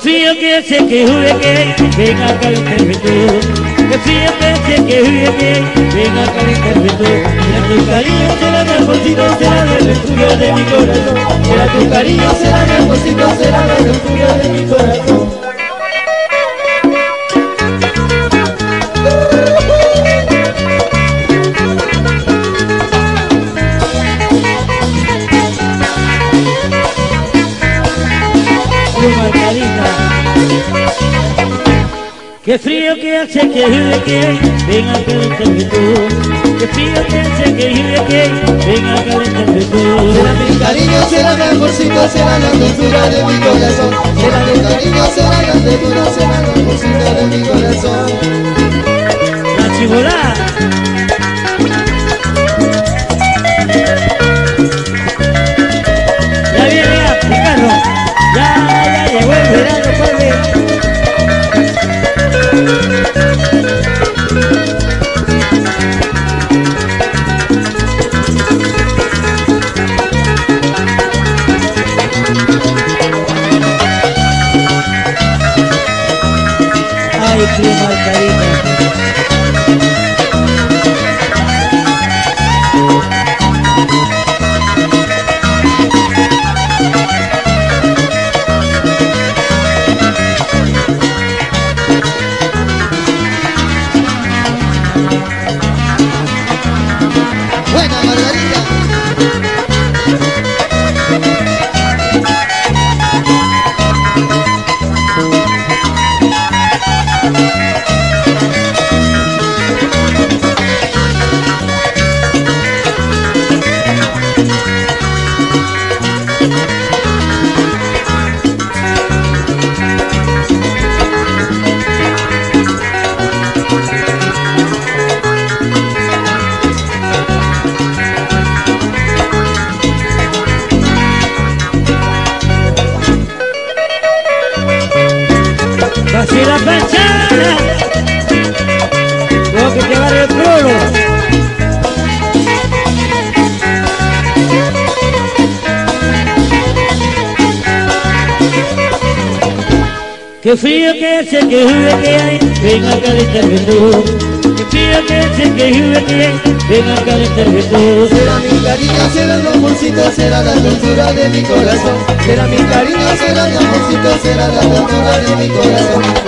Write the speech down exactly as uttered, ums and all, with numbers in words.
frío que hace que jure que venga a calentarme tú. Qué frío que hace que jure que venga a calentarme tú. Será tu cariño, será el amorcito, será la dulzura de mi corazón. Será tu cariño, será el amorcito, será la dulzura de mi corazón. Qué frío que hace que jure que venga a calentarme tú. Qué frío que hace que jure que venga a calentarme tú. Será mi cariño, será mi amorcito, será la dulzura de mi corazón. Será mi cariño, será la dulzura, será la amorcito de mi corazón. La chibolá. Ya viene ya, Ricardo. Ya, ya llegó el verano, padre. Ay, qué margarita. Buena margarita. Casi la panchada, tengo que llevar el trolo. Qué frío que hace que jure que hay, venga a calentarme tú. Qué frío que hace que jure que hay, venga a calentarme tú. Será mi cariño, será el amorcito, será la dulzura de mi corazón. Será mi cariño, será el amorcito, será la dulzura de mi corazón.